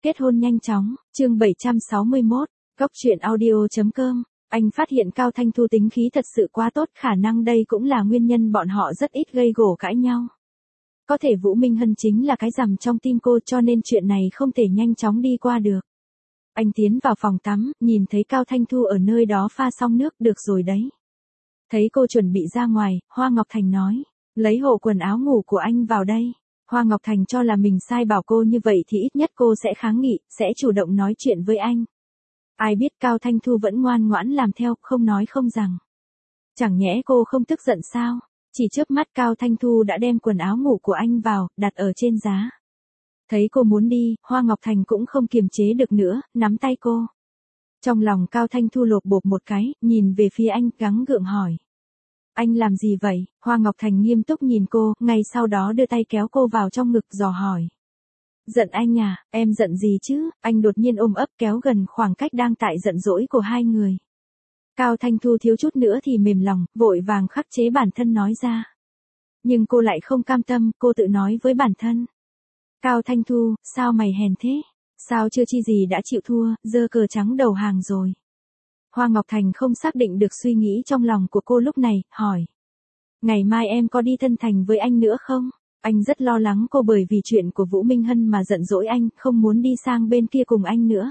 Kết hôn nhanh chóng, chương 761, góc truyện audio.com. Anh phát hiện Cao Thanh Thu tính khí thật sự quá tốt, khả năng đây cũng là nguyên nhân bọn họ rất ít gây gổ cãi nhau. Có thể Vũ Minh Hân chính là cái rằm trong tim cô, cho nên chuyện này không thể nhanh chóng đi qua được. Anh tiến vào phòng tắm, nhìn thấy Cao Thanh Thu ở nơi đó pha xong nước, được rồi đấy. Thấy cô chuẩn bị ra ngoài, Hoa Ngọc Thành nói, lấy hộ quần áo ngủ của anh vào đây. Hoa Ngọc Thành cho là mình sai bảo cô như vậy thì ít nhất cô sẽ kháng nghị, sẽ chủ động nói chuyện với anh. Ai biết Cao Thanh Thu vẫn ngoan ngoãn làm theo, không nói không rằng. Chẳng nhẽ cô không tức giận sao? Chỉ chớp mắt Cao Thanh Thu đã đem quần áo ngủ của anh vào, đặt ở trên giá. Thấy cô muốn đi, Hoa Ngọc Thành cũng không kiềm chế được nữa, nắm tay cô. Trong lòng Cao Thanh Thu lột bột một cái, nhìn về phía anh, gắng gượng hỏi. Anh làm gì vậy? Hoa Ngọc Thành nghiêm túc nhìn cô, ngay sau đó đưa tay kéo cô vào trong ngực dò hỏi. Giận anh à? Em giận gì chứ? Anh đột nhiên ôm ấp kéo gần khoảng cách đang tại giận dỗi của hai người. Cao Thanh Thu thiếu chút nữa thì mềm lòng, vội vàng khắc chế bản thân nói ra. Nhưng cô lại không cam tâm, cô tự nói với bản thân. Cao Thanh Thu, sao mày hèn thế? Sao chưa chi gì đã chịu thua, giơ cờ trắng đầu hàng rồi? Hoa Ngọc Thành không xác định được suy nghĩ trong lòng của cô lúc này, hỏi. Ngày mai em có đi thân thành với anh nữa không? Anh rất lo lắng cô bởi vì chuyện của Vũ Minh Hân mà giận dỗi anh, không muốn đi sang bên kia cùng anh nữa.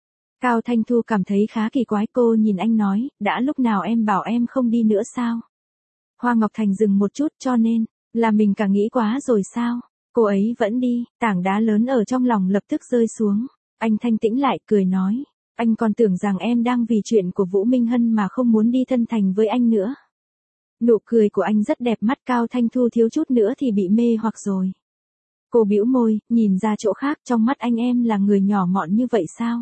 Cao Thanh Thu cảm thấy khá kỳ quái, cô nhìn anh nói, đã lúc nào em bảo em không đi nữa sao? Hoa Ngọc Thành dừng một chút, cho nên, là mình cả nghĩ quá rồi sao? Cô ấy vẫn đi, tảng đá lớn ở trong lòng lập tức rơi xuống. Anh thanh tĩnh lại, cười nói. Anh còn tưởng rằng em đang vì chuyện của Vũ Minh Hân mà không muốn đi thân thành với anh nữa. Nụ cười của anh rất đẹp, mắt Cao Thanh Thu thiếu chút nữa thì bị mê hoặc rồi. Cô bĩu môi, nhìn ra chỗ khác, trong mắt anh em là người nhỏ mọn như vậy sao?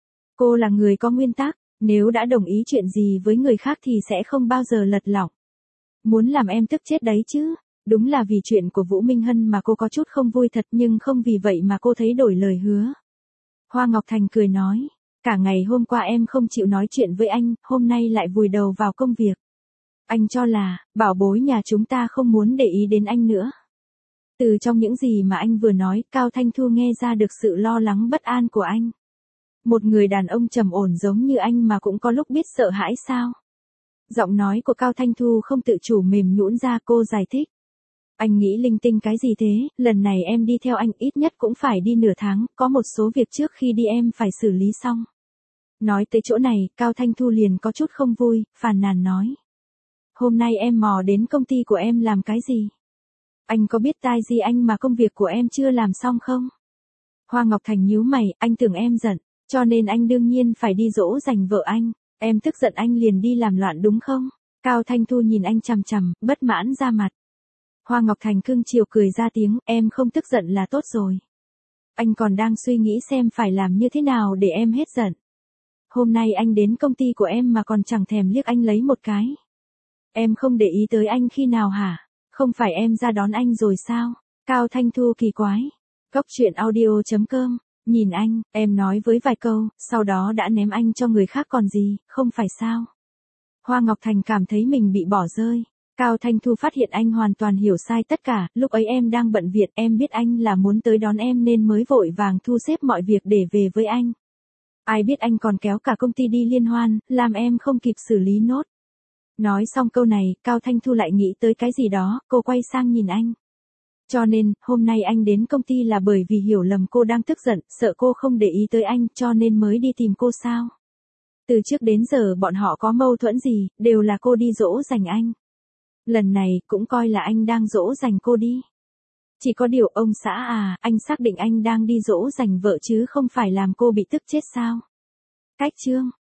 Cô là người có nguyên tắc, nếu đã đồng ý chuyện gì với người khác thì sẽ không bao giờ lật lọng. Muốn làm em tức chết đấy chứ. Đúng là vì chuyện của Vũ Minh Hân mà cô có chút không vui thật, nhưng không vì vậy mà cô thấy đổi lời hứa. Hoa Ngọc Thành cười nói. Cả ngày hôm qua em không chịu nói chuyện với anh, hôm nay lại vùi đầu vào công việc. Anh cho là, bảo bối nhà chúng ta không muốn để ý đến anh nữa. Từ trong những gì mà anh vừa nói, Cao Thanh Thu nghe ra được sự lo lắng bất an của anh. Một người đàn ông trầm ổn giống như anh mà cũng có lúc biết sợ hãi sao? Giọng nói của Cao Thanh Thu không tự chủ mềm nhũn ra, cô giải thích. Anh nghĩ linh tinh cái gì thế, lần này em đi theo anh ít nhất cũng phải đi nửa tháng, có một số việc trước khi đi em phải xử lý xong. Nói tới chỗ này, Cao Thanh Thu liền có chút không vui, phàn nàn nói. Hôm nay em mò đến công ty của em làm cái gì? Anh có biết tai gì anh mà công việc của em chưa làm xong không? Hoa Ngọc Thành nhíu mày, anh tưởng em giận, cho nên anh đương nhiên phải đi dỗ dành vợ anh. Em tức giận anh liền đi làm loạn đúng không? Cao Thanh Thu nhìn anh chằm chằm, bất mãn ra mặt. Hoa Ngọc Thành cưng chiều cười ra tiếng, em không tức giận là tốt rồi. Anh còn đang suy nghĩ xem phải làm như thế nào để em hết giận. Hôm nay anh đến công ty của em mà còn chẳng thèm liếc anh lấy một cái. Em không để ý tới anh khi nào hả? Không phải em ra đón anh rồi sao? Cao Thanh Thu kỳ quái. Góc truyện audio.com. Nhìn anh, em nói với vài câu, sau đó đã ném anh cho người khác còn gì, không phải sao? Hoa Ngọc Thành cảm thấy mình bị bỏ rơi. Cao Thanh Thu phát hiện anh hoàn toàn hiểu sai tất cả, lúc ấy em đang bận việc, em biết anh là muốn tới đón em nên mới vội vàng thu xếp mọi việc để về với anh. Ai biết anh còn kéo cả công ty đi liên hoan, làm em không kịp xử lý nốt. Nói xong câu này, Cao Thanh Thu lại nghĩ tới cái gì đó, cô quay sang nhìn anh. Cho nên, hôm nay anh đến công ty là bởi vì hiểu lầm cô đang tức giận, sợ cô không để ý tới anh, cho nên mới đi tìm cô sao? Từ trước đến giờ bọn họ có mâu thuẫn gì, đều là cô đi dỗ dành anh. Lần này, cũng coi là anh đang dỗ dành cô đi. Chỉ có điều ông xã à, anh xác định anh đang đi dỗ dành vợ chứ không phải làm cô bị tức chết sao? Cách chương.